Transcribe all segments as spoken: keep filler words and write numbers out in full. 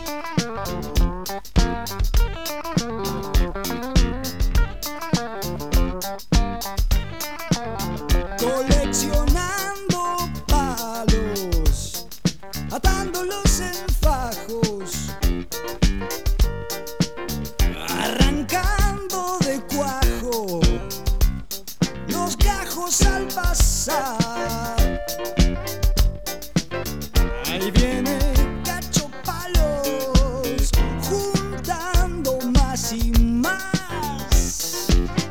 Coleccionando palos, atándolos en fajos, arrancando de cuajo los gajos al pasar. Ahí viene Cacho Palos, juntando más y más.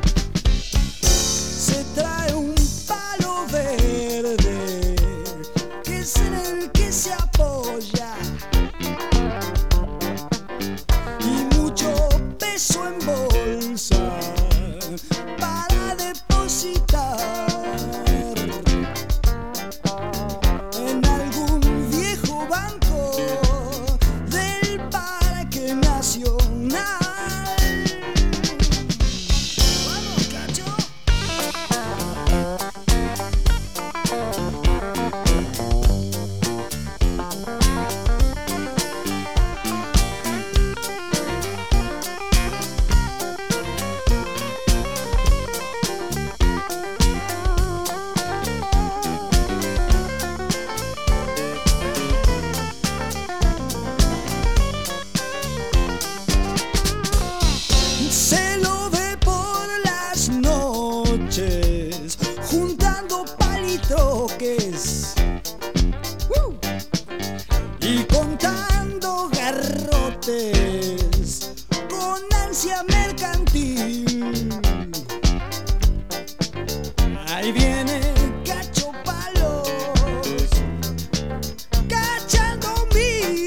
Se trae un palo verde, que es en el que se apoya, y mucho peso en bolsa para depositar en algún viejo banco del Parque Nacional. ¡Vamos, Cacho! Se lo ve por las noches, juntando palitroques ¡Uh! y contando garrotes con ansia mercantil. Ahí viene Cacho Palos, cachando mil.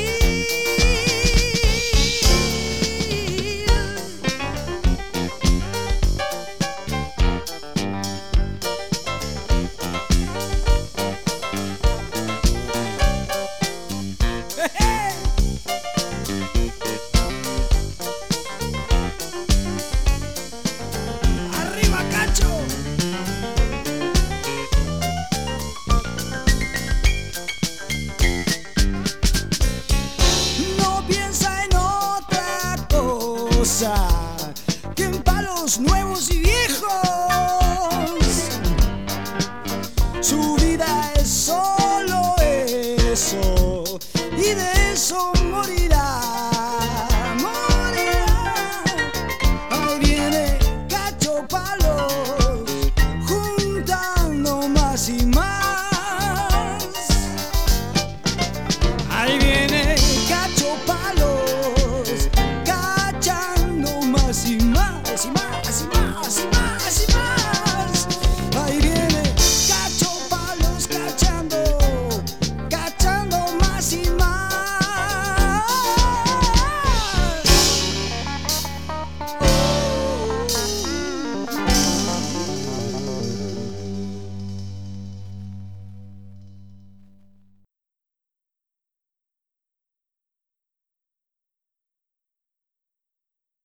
¡Arriba, Cacho! No piensa en otra cosa que en palos nuevos y viejos. Su vida es solo eso, y de eso morir.